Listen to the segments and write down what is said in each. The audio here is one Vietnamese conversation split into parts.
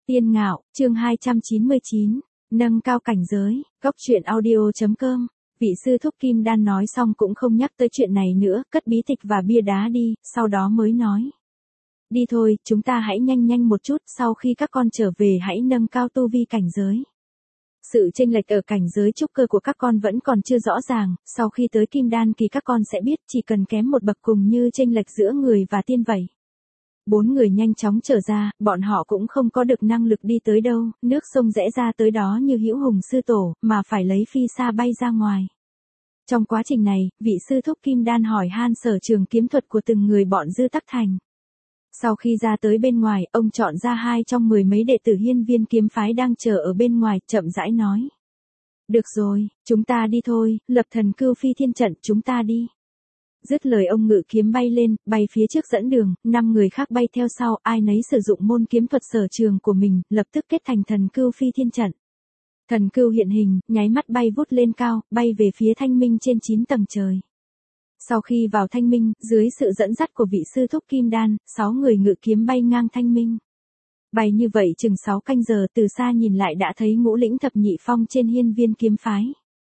Tiên Ngạo, chương 299, nâng cao cảnh giới, góc truyện audio.com. Vị sư thúc Kim Đan nói xong cũng không nhắc tới chuyện này nữa, cất bí tịch và bia đá đi, sau đó mới nói. Đi thôi, chúng ta hãy nhanh một chút, sau khi các con trở về hãy nâng cao tu vi cảnh giới. Sự chênh lệch ở cảnh giới trúc cơ của các con vẫn còn chưa rõ ràng, sau khi tới Kim Đan kỳ các con sẽ biết chỉ cần kém một bậc cùng như chênh lệch giữa người và tiên vậy. 4 người nhanh chóng trở ra, bọn họ cũng không có được năng lực đi tới đâu, nước sông rẽ ra tới đó như hữu hùng sư tổ, mà phải lấy phi sa bay ra ngoài. Trong quá trình này, vị sư thúc Kim Đan hỏi han sở trường kiếm thuật của từng người bọn Dư Tắc Thành. Sau khi ra tới bên ngoài, ông chọn ra 2 trong 10 mấy đệ tử Hiên Viên kiếm phái đang chờ ở bên ngoài, chậm rãi nói. Được rồi, chúng ta đi thôi, lập thần cưu phi thiên trận, chúng ta đi. Dứt lời ông ngự kiếm bay lên, bay phía trước dẫn đường, 5 người khác bay theo sau, ai nấy sử dụng môn kiếm thuật sở trường của mình, lập tức kết thành thần cưu phi thiên trận. Thần cưu hiện hình, nháy mắt bay vút lên cao, bay về phía Thanh Minh trên 9 tầng trời. Sau khi vào Thanh Minh, dưới sự dẫn dắt của vị sư thúc Kim Đan, 6 người ngự kiếm bay ngang Thanh Minh. Bay như vậy chừng 6 canh giờ, từ xa nhìn lại đã thấy Ngũ Lĩnh Thập Nhị Phong trên Hiên Viên kiếm phái.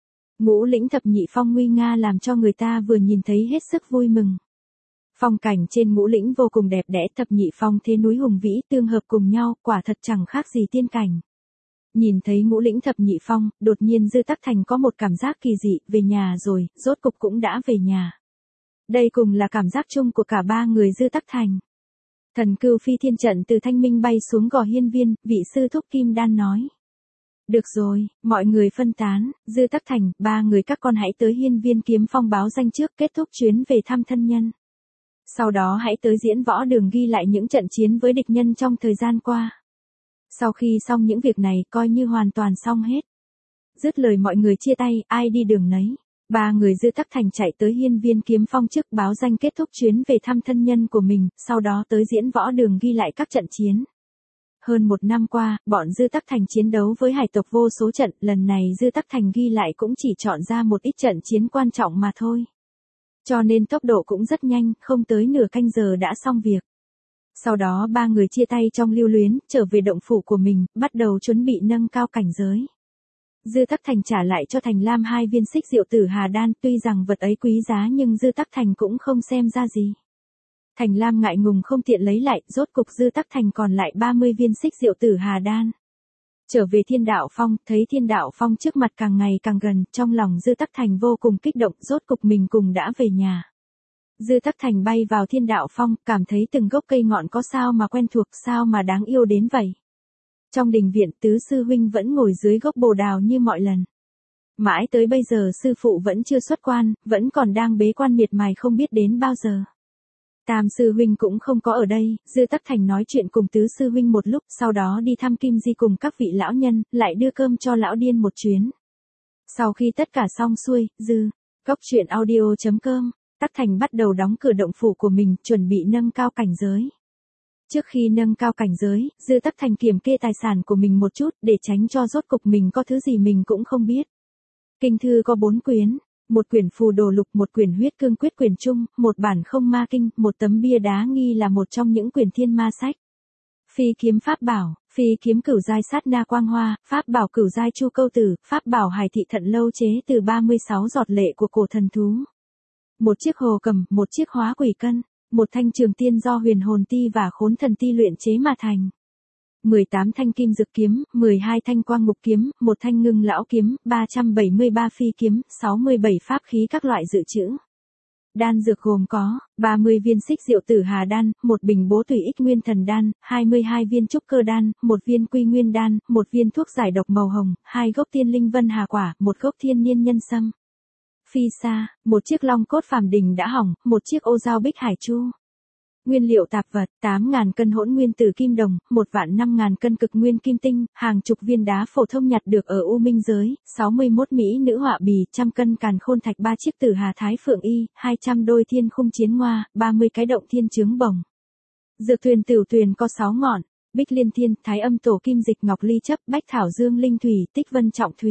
Ngũ Lĩnh Thập Nhị Phong nguy nga làm cho người ta vừa nhìn thấy hết sức vui mừng. Phong cảnh trên Ngũ Lĩnh vô cùng đẹp đẽ, Thập Nhị Phong thế núi hùng vĩ tương hợp cùng nhau, quả thật chẳng khác gì tiên cảnh. Nhìn thấy Ngũ Lĩnh Thập Nhị Phong, đột nhiên Dư Tắc Thành có một cảm giác kỳ dị, về nhà rồi, rốt cục cũng đã về nhà. Đây cùng là cảm giác chung của cả 3 người Dư Tắc Thành. Thần cưu phi thiên trận từ Thanh Minh bay xuống gò Hiên Viên, vị sư thúc Kim Đan nói. Được rồi, mọi người phân tán, Dư Tắc Thành, 3 người các con hãy tới Hiên Viên kiếm phong báo danh trước, kết thúc chuyến về thăm thân nhân. Sau đó hãy tới diễn võ đường ghi lại những trận chiến với địch nhân trong thời gian qua. Sau khi xong những việc này coi như hoàn toàn xong hết. Dứt lời mọi người chia tay, ai đi đường nấy. 3 người Dư Tắc Thành chạy tới Hiên Viên kiếm phong trước báo danh kết thúc chuyến về thăm thân nhân của mình, sau đó tới diễn võ đường ghi lại các trận chiến. Hơn 1 năm qua, bọn Dư Tắc Thành chiến đấu với hải tộc vô số trận, lần này Dư Tắc Thành ghi lại cũng chỉ chọn ra một ít trận chiến quan trọng mà thôi. Cho nên tốc độ cũng rất nhanh, không tới nửa canh giờ đã xong việc. Sau đó 3 người chia tay trong lưu luyến, trở về động phủ của mình, bắt đầu chuẩn bị nâng cao cảnh giới. Dư Tắc Thành trả lại cho Thành Lam 2 viên xích diệu tử hà đan, tuy rằng vật ấy quý giá nhưng Dư Tắc Thành cũng không xem ra gì. Thành Lam ngại ngùng không tiện lấy lại, rốt cục Dư Tắc Thành còn lại 30 viên xích diệu tử hà đan. Trở về Thiên Đạo Phong, thấy Thiên Đạo Phong trước mặt càng ngày càng gần, trong lòng Dư Tắc Thành vô cùng kích động, rốt cục mình cùng đã về nhà. Dư Tắc Thành bay vào Thiên Đạo Phong, cảm thấy từng gốc cây ngọn có sao mà quen thuộc, sao mà đáng yêu đến vậy. Trong đình viện, tứ sư huynh vẫn ngồi dưới gốc bồ đào như mọi lần. Mãi tới bây giờ sư phụ vẫn chưa xuất quan, vẫn còn đang bế quan miệt mài không biết đến bao giờ. Tam sư huynh cũng không có ở đây, Dư Tắc Thành nói chuyện cùng tứ sư huynh một lúc, sau đó đi thăm Kim Di cùng các vị lão nhân, lại đưa cơm cho lão điên một chuyến. Sau khi tất cả xong xuôi, góc truyện audio.com, Tắc Thành bắt đầu đóng cửa động phủ của mình, chuẩn bị nâng cao cảnh giới. Trước khi nâng cao cảnh giới, Dư Tắc Thành kiểm kê tài sản của mình một chút, để tránh cho rốt cục mình có thứ gì mình cũng không biết. Kinh thư có 4 quyển. Một quyển phù đồ lục, một quyển huyết cương quyết quyển trung, một bản không ma kinh, một tấm bia đá nghi là một trong những quyển thiên ma sách. Phi kiếm pháp bảo, phi kiếm cửu giai sát na quang hoa, pháp bảo cửu giai chu câu tử, pháp bảo hải thị thận lâu chế từ 36 giọt lệ của cổ thần thú. Một chiếc hồ cầm, một chiếc hóa quỷ cân, một thanh trường tiên do huyền hồn ti và khốn thần ti luyện chế mà thành. 18 thanh kim dực kiếm, 12 thanh quang ngục kiếm, một thanh ngưng lão kiếm, 373 phi kiếm, 67 pháp khí các loại dự trữ. Đan dược gồm có 30 viên xích diệu tử hà đan, một bình bố tùy ích nguyên thần đan, 22 viên trúc cơ đan, một viên quy nguyên đan, một viên thuốc giải độc màu hồng, 2 gốc tiên linh vân hà quả, một gốc thiên niên nhân sâm. Phi sa, một chiếc long cốt phàm đình đã hỏng, một chiếc ô dao bích hải chu. Nguyên liệu tạp vật, 8.000 cân hỗn nguyên tử kim đồng, 1.500.000 cân cực nguyên kim tinh, hàng chục viên đá phổ thông nhặt được ở U Minh giới, 61 mỹ nữ họa bì, 100 cân càn khôn thạch, 3 chiếc tử hà thái phượng y, 200 đôi thiên khung chiến ngoa, 30 cái động thiên chướng bồng. Dược thuyền tửu tuyền có 6 ngọn, bích liên thiên, thái âm tổ kim dịch ngọc ly chấp, bách thảo dương linh thủy, tích vân trọng thủy.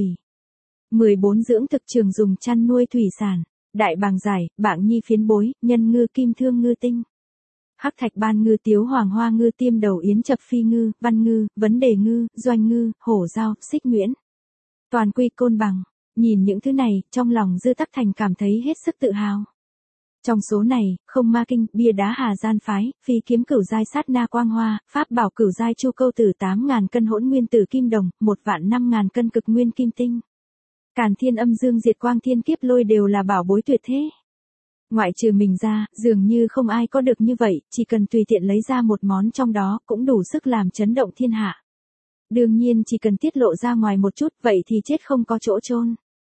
14 dưỡng thực trường dùng chăn nuôi thủy sản, đại bàng giải, bảng nhi phiến bối, nhân ngư kim thương ngư tinh. Hắc thạch ban ngư, tiếu hoàng hoa ngư, tiêm đầu yến, chập phi ngư, văn ngư, vấn đề ngư, doanh ngư, hổ dao, xích nhuyễn. Toàn quy, côn bằng. Nhìn những thứ này, trong lòng Dư Tắc Thành cảm thấy hết sức tự hào. Trong số này, không ma kinh, bia đá Hà Gian phái, phi kiếm cửu giai sát na quang hoa, pháp bảo cửu giai chu câu tử 8.000 cân hỗn nguyên tử kim đồng, 1.005.000 cân cực nguyên kim tinh. Càn thiên âm dương diệt quang thiên kiếp lôi đều là bảo bối tuyệt thế. Ngoại trừ mình ra, dường như không ai có được như vậy, chỉ cần tùy tiện lấy ra một món trong đó cũng đủ sức làm chấn động thiên hạ. Đương nhiên chỉ cần tiết lộ ra ngoài một chút vậy thì chết không có chỗ chôn.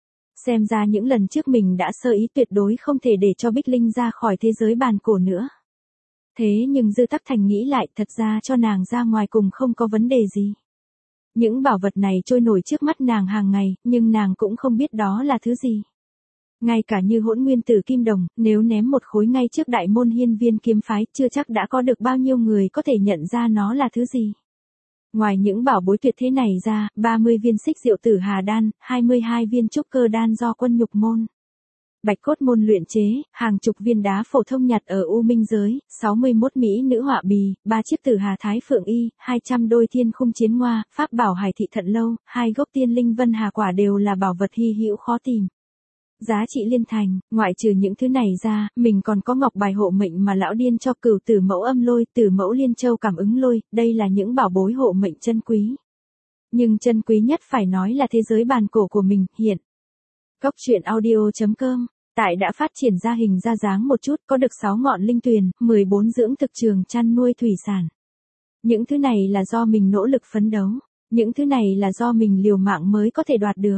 Xem ra những lần trước mình đã sơ ý, tuyệt đối không thể để cho Bích Linh ra khỏi thế giới bàn cổ nữa. Thế nhưng Dư Tắc Thành nghĩ lại, thật ra cho nàng ra ngoài cùng không có vấn đề gì. Những bảo vật này trôi nổi trước mắt nàng hàng ngày, nhưng nàng cũng không biết đó là thứ gì. Ngay cả như hỗn nguyên tử kim đồng, nếu ném một khối ngay trước đại môn hiên viên kiếm phái, chưa chắc đã có được bao nhiêu người có thể nhận ra nó là thứ gì. Ngoài những bảo bối tuyệt thế này ra, 30 viên xích diệu tử hà đan, 22 viên trúc cơ đan do quân nhục môn Bạch cốt môn luyện chế, hàng chục viên đá phổ thông nhặt ở U Minh giới, 61 mỹ nữ họa bì, 3 chiếc tử hà thái phượng y, 200 đôi thiên khung chiến ngoa, pháp bảo hải thị thận lâu, 2 gốc tiên linh vân hà quả đều là bảo vật hy hữu khó tìm. Giá trị liên thành, ngoại trừ những thứ này ra, mình còn có ngọc bài hộ mệnh mà lão điên cho Cửu Tử Mẫu âm lôi, Tử Mẫu liên châu cảm ứng lôi, đây là những bảo bối hộ mệnh chân quý. Nhưng chân quý nhất phải nói là thế giới bàn cổ của mình, hiện. Góc truyện audio.com, tại đã phát triển ra hình ra dáng một chút, có được 6 ngọn linh tuyền, 14 dưỡng thực trường chăn nuôi thủy sản. Những thứ này là do mình nỗ lực phấn đấu, những thứ này là do mình liều mạng mới có thể đoạt được.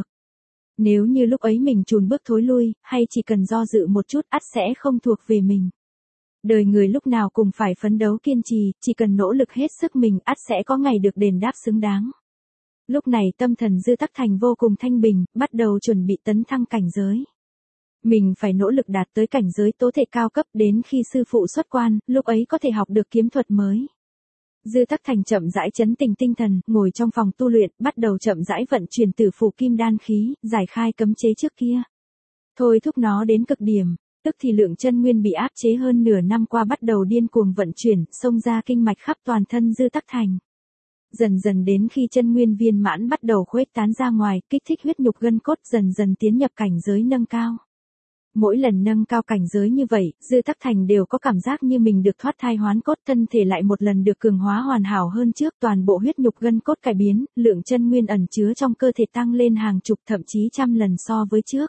Nếu như lúc ấy mình chùn bước thối lui, hay chỉ cần do dự một chút, ắt sẽ không thuộc về mình. Đời người lúc nào cũng phải phấn đấu kiên trì, chỉ cần nỗ lực hết sức mình, ắt sẽ có ngày được đền đáp xứng đáng. Lúc này tâm thần Dư Tắc Thành vô cùng thanh bình, bắt đầu chuẩn bị tấn thăng cảnh giới. Mình phải nỗ lực đạt tới cảnh giới tố thể cao cấp, đến khi sư phụ xuất quan, lúc ấy có thể học được kiếm thuật mới. Dư Tắc Thành chậm rãi trấn tĩnh tinh thần, ngồi trong phòng tu luyện, bắt đầu chậm rãi vận chuyển tử phù kim đan khí, giải khai cấm chế trước kia. Thôi thúc nó đến cực điểm, tức thì lượng chân nguyên bị áp chế hơn nửa năm qua bắt đầu điên cuồng vận chuyển, xông ra kinh mạch khắp toàn thân Dư Tắc Thành. Dần dần đến khi chân nguyên viên mãn bắt đầu khuếch tán ra ngoài, kích thích huyết nhục gân cốt, dần dần tiến nhập cảnh giới nâng cao. Mỗi lần nâng cao cảnh giới như vậy, Dư Tắc Thành đều có cảm giác như mình được thoát thai hoán cốt, thân thể lại một lần được cường hóa hoàn hảo hơn trước, toàn bộ huyết nhục gân cốt cải biến, lượng chân nguyên ẩn chứa trong cơ thể tăng lên hàng chục thậm chí trăm lần so với trước.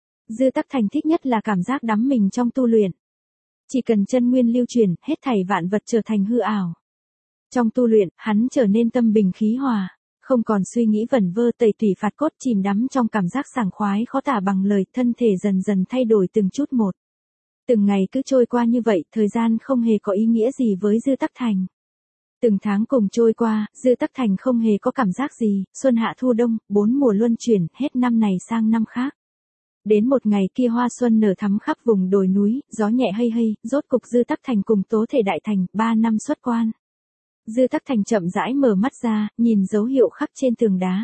Dư Tắc Thành thích nhất là cảm giác đắm mình trong tu luyện. Chỉ cần chân nguyên lưu chuyển, hết thảy vạn vật trở thành hư ảo. Trong tu luyện, hắn trở nên tâm bình khí hòa, không còn suy nghĩ vẩn vơ tẩy tủy phạt cốt, chìm đắm trong cảm giác sảng khoái khó tả bằng lời, thân thể dần dần thay đổi từng chút một. Từng ngày cứ trôi qua như vậy, thời gian không hề có ý nghĩa gì với Dư Tắc Thành. Từng tháng cùng trôi qua, Dư Tắc Thành không hề có cảm giác gì, xuân hạ thu đông, 4 mùa luân chuyển, hết năm này sang năm khác. Đến một ngày kia hoa xuân nở thắm khắp vùng đồi núi, gió nhẹ hây hây, rốt cục Dư Tắc Thành cùng Tố Thể Đại Thành, 3 năm xuất quan. Dư Tắc Thành chậm rãi mở mắt ra, nhìn dấu hiệu khắc trên tường đá.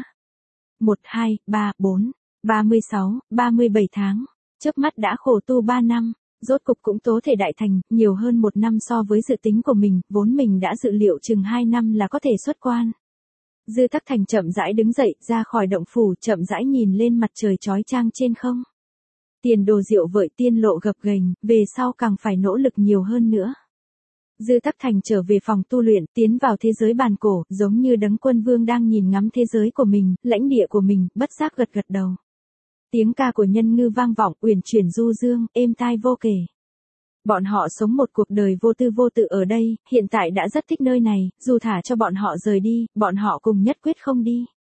1, 2, 3, 4, 36, 37 tháng. Chớp mắt đã khổ tu 3 năm, rốt cục cũng Tố Thể Đại Thành, nhiều hơn 1 năm so với dự tính của mình, vốn mình đã dự liệu chừng 2 năm là có thể xuất quan. Dư Tắc Thành chậm rãi đứng dậy, ra khỏi động phủ, chậm rãi nhìn lên mặt trời chói chang trên không. Tiền đồ diệu vợi, tiên lộ gập ghềnh, về sau càng phải nỗ lực nhiều hơn nữa. Dư Tắc Thành trở về phòng tu luyện, tiến vào thế giới bàn cổ, giống như Đấng Quân Vương đang nhìn ngắm thế giới của mình, lãnh địa của mình, bất giác gật gật đầu. Tiếng ca của nhân ngư vang vọng, uyển chuyển du dương, êm tai vô kể. Bọn họ sống một cuộc đời vô tư vô tự ở đây, hiện tại đã rất thích nơi này, dù thả cho bọn họ rời đi, bọn họ cùng nhất quyết không đi.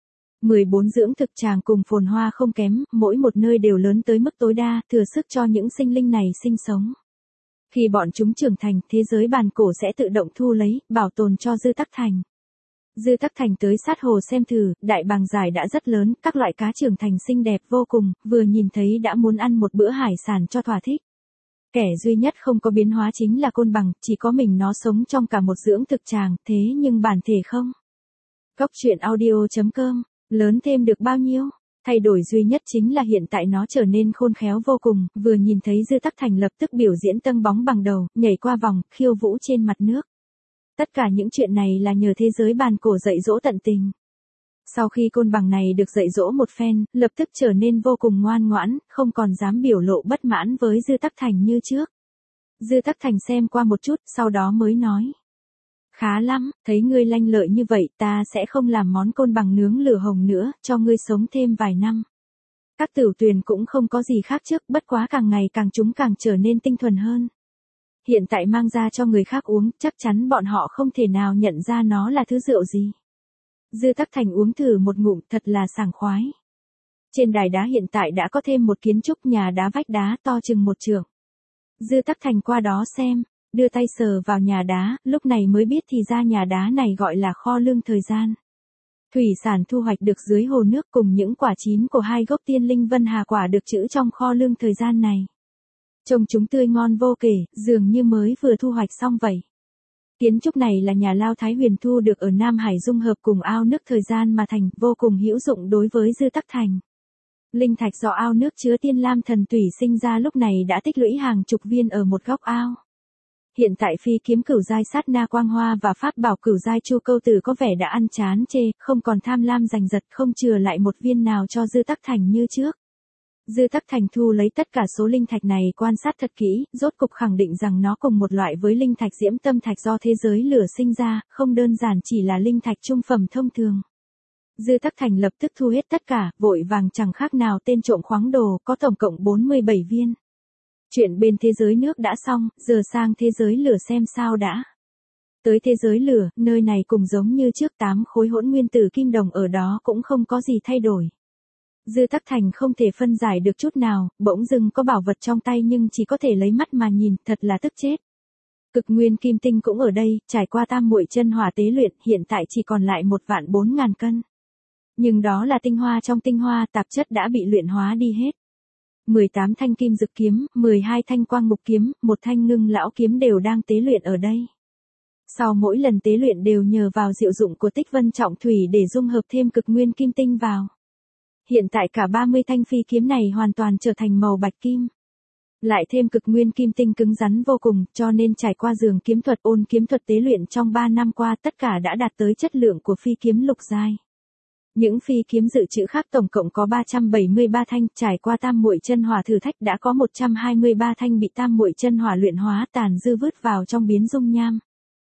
14 dưỡng thực tràng cùng phồn hoa không kém, mỗi một nơi đều lớn tới mức tối đa, thừa sức cho những sinh linh này sinh sống. Khi bọn chúng trưởng thành, thế giới bàn cổ sẽ tự động thu lấy, bảo tồn cho Dư Tắc Thành. Dư Tắc Thành tới sát hồ xem thử, đại bàng giải đã rất lớn, các loại cá trưởng thành xinh đẹp vô cùng, vừa nhìn thấy đã muốn ăn một bữa hải sản cho thỏa thích. Kẻ duy nhất không có biến hóa chính là côn bằng, chỉ có mình nó sống trong cả một dưỡng thực tràng, thế nhưng bản thể không. Góc truyện audio.com, lớn thêm được bao nhiêu? Thay đổi duy nhất chính là hiện tại nó trở nên khôn khéo vô cùng, vừa nhìn thấy Dư Tắc Thành lập tức biểu diễn tâng bóng bằng đầu, nhảy qua vòng, khiêu vũ trên mặt nước. Tất cả những chuyện này là nhờ thế giới bàn cổ dạy dỗ tận tình. Sau khi côn bằng này được dạy dỗ một phen, lập tức trở nên vô cùng ngoan ngoãn, không còn dám biểu lộ bất mãn với Dư Tắc Thành như trước. Dư Tắc Thành xem qua một chút, sau đó mới nói. Khá lắm, thấy ngươi lanh lợi như vậy, ta sẽ không làm món côn bằng nướng lửa hồng nữa, cho ngươi sống thêm vài năm. Các Tửu Tuyền cũng không có gì khác trước, bất quá càng ngày càng chúng càng trở nên tinh thuần hơn. Hiện tại mang ra cho người khác uống, chắc chắn bọn họ không thể nào nhận ra nó là thứ rượu gì. Dư Tắc Thành uống thử một ngụm, thật là sảng khoái. Trên đài đá hiện tại đã có thêm một kiến trúc nhà đá vách đá to chừng một trượng. Dư Tắc Thành qua đó xem, đưa tay sờ vào nhà đá, lúc này mới biết thì ra nhà đá này gọi là kho lương thời gian. Thủy sản thu hoạch được dưới hồ nước cùng những quả chín của 2 gốc tiên linh vân hà quả được trữ trong kho lương thời gian này. Trông chúng tươi ngon vô kể, dường như mới vừa thu hoạch xong vậy. Kiến trúc này là nhà Lao Thái Huyền thu được ở Nam Hải dung hợp cùng ao nước thời gian mà thành, vô cùng hữu dụng đối với Dư Tắc Thành. Linh thạch do ao nước chứa tiên lam thần tủy sinh ra lúc này đã tích lũy hàng chục viên ở một góc ao. Hiện tại phi kiếm cửu giai sát na quang hoa và pháp bảo cửu giai chu câu tử có vẻ đã ăn chán chê, không còn tham lam giành giật, không chừa lại một viên nào cho Dư Tắc Thành như trước. Dư Tắc Thành thu lấy tất cả số linh thạch này quan sát thật kỹ, rốt cục khẳng định rằng nó cùng một loại với linh thạch diễm tâm thạch do thế giới lửa sinh ra, không đơn giản chỉ là linh thạch trung phẩm thông thường. Dư Tắc Thành lập tức thu hết tất cả, vội vàng chẳng khác nào tên trộm khoáng đồ, có tổng cộng 47 viên. Chuyện bên thế giới nước đã xong, giờ sang thế giới lửa xem sao đã. Tới thế giới lửa, nơi này cũng giống như trước 8 khối hỗn nguyên tử kim đồng ở đó cũng không có gì thay đổi. Dư Tắc Thành không thể phân giải được chút nào, bỗng dưng có bảo vật trong tay nhưng chỉ có thể lấy mắt mà nhìn, thật là tức chết. Cực nguyên kim tinh cũng ở đây, trải qua tam muội chân hỏa tế luyện, hiện tại chỉ còn lại 1.400.000 cân. Nhưng đó là tinh hoa trong tinh hoa, tạp chất đã bị luyện hóa đi hết. 18 thanh kim dực kiếm, 12 thanh quang mục kiếm, 1 thanh ngưng lão kiếm đều đang tế luyện ở đây. Sau mỗi lần tế luyện đều nhờ vào diệu dụng của tích vân trọng thủy để dung hợp thêm cực nguyên kim tinh vào. Hiện tại cả 30 thanh phi kiếm này hoàn toàn trở thành màu bạch kim. Lại thêm cực nguyên kim tinh cứng rắn vô cùng, cho nên trải qua dường kiếm thuật ôn kiếm thuật tế luyện trong 3 năm qua tất cả đã đạt tới chất lượng của phi kiếm lục giai. Những phi kiếm dự trữ khác tổng cộng có 373 thanh, trải qua tam muội chân hỏa thử thách đã có 123 thanh bị tam muội chân hỏa luyện hóa tàn dư vứt vào trong biến dung nham.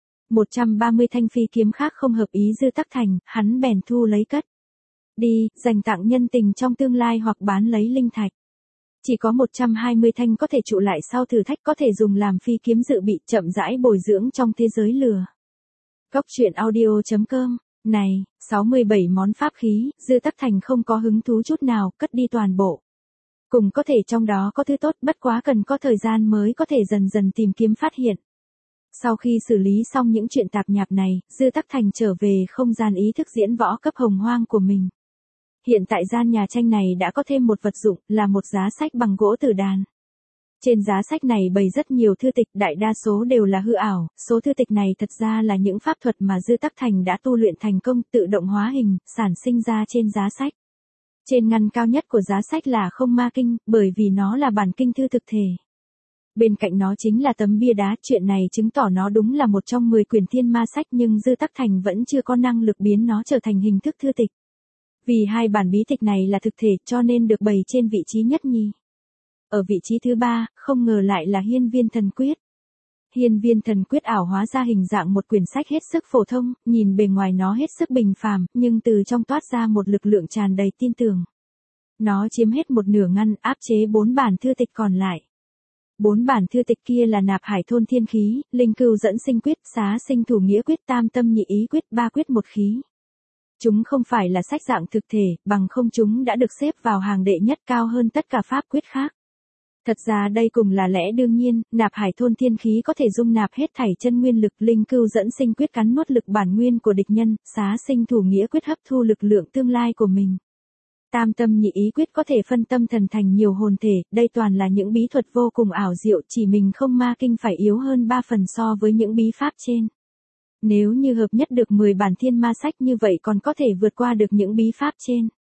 130 thanh phi kiếm khác không hợp ý Dư Tắc Thành, hắn bèn thu lấy cất đi, dành tặng nhân tình trong tương lai hoặc bán lấy linh thạch. Chỉ có 120 thanh có thể trụ lại sau thử thách có thể dùng làm phi kiếm dự bị chậm rãi bồi dưỡng trong thế giới lửa. Góc truyện audio.com. Này, 67 món pháp khí, Dư Tắc Thành không có hứng thú chút nào, cất đi toàn bộ. Cùng có thể trong đó có thứ tốt, bất quá cần có thời gian mới có thể dần dần tìm kiếm phát hiện. Sau khi xử lý xong những chuyện tạp nhạp này, Dư Tắc Thành trở về không gian ý thức diễn võ cấp hồng hoang của mình. Hiện tại gian nhà tranh này đã có thêm một vật dụng, là một giá sách bằng gỗ tử đàn. Trên giá sách này bày rất nhiều thư tịch, đại đa số đều là hư ảo, số thư tịch này thật ra là những pháp thuật mà Dư Tắc Thành đã tu luyện thành công, tự động hóa hình, sản sinh ra trên giá sách. Trên ngăn cao nhất của giá sách là Không Ma Kinh, bởi vì nó là bản kinh thư thực thể. Bên cạnh nó chính là tấm bia đá, chuyện này chứng tỏ nó đúng là một trong 10 quyển thiên ma sách nhưng Dư Tắc Thành vẫn chưa có năng lực biến nó trở thành hình thức thư tịch. Vì hai bản bí tịch này là thực thể cho nên được bày trên vị trí nhất nhì. Ở vị trí thứ 3, không ngờ lại là Hiên Viên Thần Quyết. Hiên Viên Thần Quyết ảo hóa ra hình dạng một quyển sách hết sức phổ thông, nhìn bề ngoài nó hết sức bình phàm, nhưng từ trong toát ra một lực lượng tràn đầy tin tưởng. Nó chiếm hết một nửa ngăn, áp chế 4 bản thư tịch còn lại. 4 bản thư tịch kia là Nạp Hải Thôn Thiên Khí, Linh Cưu Dẫn Sinh Quyết, Xá Sinh Thủ Nghĩa Quyết, Tam Tâm Nhị Ý Quyết, 3 quyết 1 khí. Chúng không phải là sách dạng thực thể, bằng không chúng đã được xếp vào hàng đệ nhất cao hơn tất cả pháp quyết khác. Thật ra đây cùng là lẽ đương nhiên, Nạp Hải Thôn Thiên Khí có thể dung nạp hết thảy chân nguyên lực, Linh Cưu Dẫn Sinh Quyết cắn nuốt lực bản nguyên của địch nhân, Xá Sinh Thủ Nghĩa Quyết hấp thu lực lượng tương lai của mình. Tam Tâm Nhị Ý Quyết có thể phân tâm thần thành nhiều hồn thể, đây toàn là những bí thuật vô cùng ảo diệu, chỉ mình Không Ma Kinh phải yếu hơn 3 phần so với những bí pháp trên. Nếu như hợp nhất được 10 bản thiên ma sách như vậy còn có thể vượt qua được những bí pháp trên.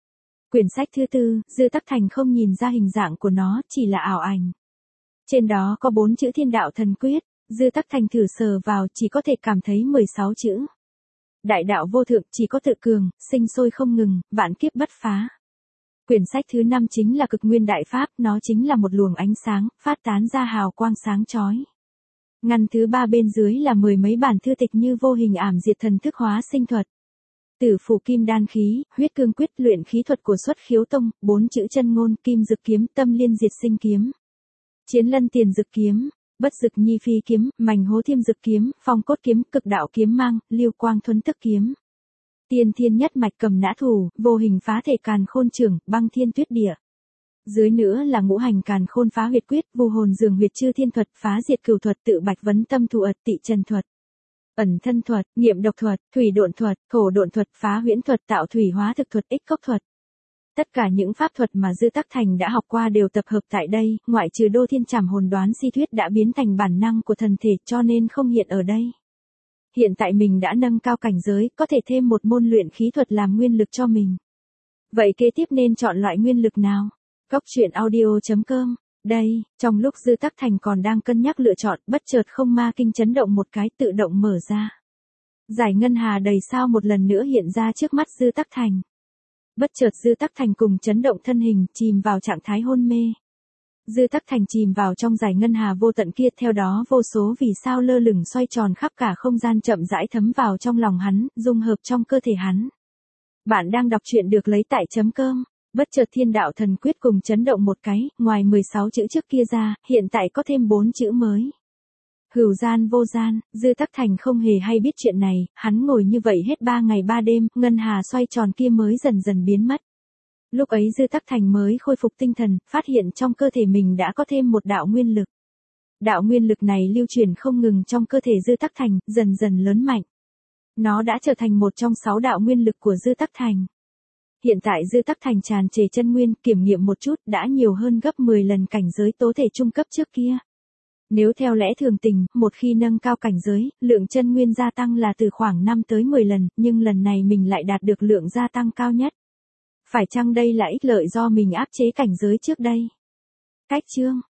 Quyển sách thứ tư, Dư Tắc Thành không nhìn ra hình dạng của nó, chỉ là ảo ảnh. Trên đó có 4 chữ Thiên Đạo Thần Quyết, Dư Tắc Thành thử sờ vào chỉ có thể cảm thấy 16 chữ. Đại đạo vô thượng chỉ có tự cường, sinh sôi không ngừng, vạn kiếp bất phá. Quyển sách thứ 5 chính là Cực Nguyên Đại Pháp, nó chính là một luồng ánh sáng, phát tán ra hào quang sáng chói. Ngăn thứ 3 bên dưới là 10 mấy bản thư tịch như Vô Hình Ảm Diệt Thần Thức Hóa Sinh Thuật, Tử Phủ Kim Đan Khí, Huyết Cương Quyết, Luyện Khí Thuật của Xuất Khiếu Tông, 4 chữ Chân Ngôn, Kim Dực Kiếm, Tâm Liên Diệt Sinh Kiếm, Chiến Lân Tiền Dực Kiếm, Bất Dực Nhi Phi Kiếm, Mành Hố Thiêm Dực Kiếm, Phong Cốt Kiếm, Cực Đạo Kiếm Mang, Lưu Quang Thuấn Tức Kiếm, Tiên Thiên Nhất Mạch Cầm Nã Thủ, Vô Hình Phá Thể Càn Khôn Trưởng, Băng Thiên Tuyết Địa. Dưới nữa là Ngũ Hành Càn Khôn Phá Huyệt Quyết, Vu Hồn Dường Huyệt Chư Thiên Thuật, Phá Diệt Cửu Thuật, Tự Bạch Vấn Tâm Thủ Ật, Tị Trần Thuật, Ẩn Thân Thuật, Nghiệm Độc Thuật, Thủy Độn Thuật, Thổ Độn Thuật, Phá Huyễn Thuật, Tạo Thủy Hóa Thực Thuật, Ích Cốc Thuật. Tất cả những pháp thuật mà Dư Tắc Thành đã học qua đều tập hợp tại đây, ngoại trừ Đô Thiên Trảm Hồn Đoán Si Thuyết đã biến thành bản năng của thần thể cho nên không hiện ở đây. Hiện tại mình đã nâng cao cảnh giới, có thể thêm một môn luyện khí thuật làm nguyên lực cho mình. Vậy kế tiếp nên chọn loại nguyên lực nào? Góc truyện audio.com. Đây, trong lúc Dư Tắc Thành còn đang cân nhắc lựa chọn, bất chợt không ma kinh chấn động một cái tự động mở ra. Giải ngân hà đầy sao một lần nữa hiện ra trước mắt Dư Tắc Thành. Bất chợt Dư Tắc Thành cùng chấn động thân hình, chìm vào trạng thái hôn mê. Dư Tắc Thành chìm vào trong giải ngân hà vô tận kia, theo đó vô số vì sao lơ lửng xoay tròn khắp cả không gian chậm rãi thấm vào trong lòng hắn, dung hợp trong cơ thể hắn. Bạn đang đọc truyện được lấy tại .com. Bất chợt Thiên Đạo Thần Quyết cùng chấn động một cái, ngoài 16 chữ trước kia ra, hiện tại có thêm 4 chữ mới. Hữu gian vô gian, Dư Tắc Thành không hề hay biết chuyện này, hắn ngồi như vậy hết 3 ngày 3 đêm, ngân hà xoay tròn kia mới dần dần biến mất. Lúc ấy Dư Tắc Thành mới khôi phục tinh thần, phát hiện trong cơ thể mình đã có thêm một đạo nguyên lực. Đạo nguyên lực này lưu chuyển không ngừng trong cơ thể Dư Tắc Thành, dần dần lớn mạnh. Nó đã trở thành một trong 6 đạo nguyên lực của Dư Tắc Thành. Hiện tại Dư Tắc Thành tràn trề chân nguyên, kiểm nghiệm một chút đã nhiều hơn gấp 10 lần cảnh giới tố thể trung cấp trước kia. Nếu theo lẽ thường tình, một khi nâng cao cảnh giới, lượng chân nguyên gia tăng là từ khoảng 5 tới 10 lần, nhưng lần này mình lại đạt được lượng gia tăng cao nhất. Phải chăng đây là ích lợi do mình áp chế cảnh giới trước đây? Cách chương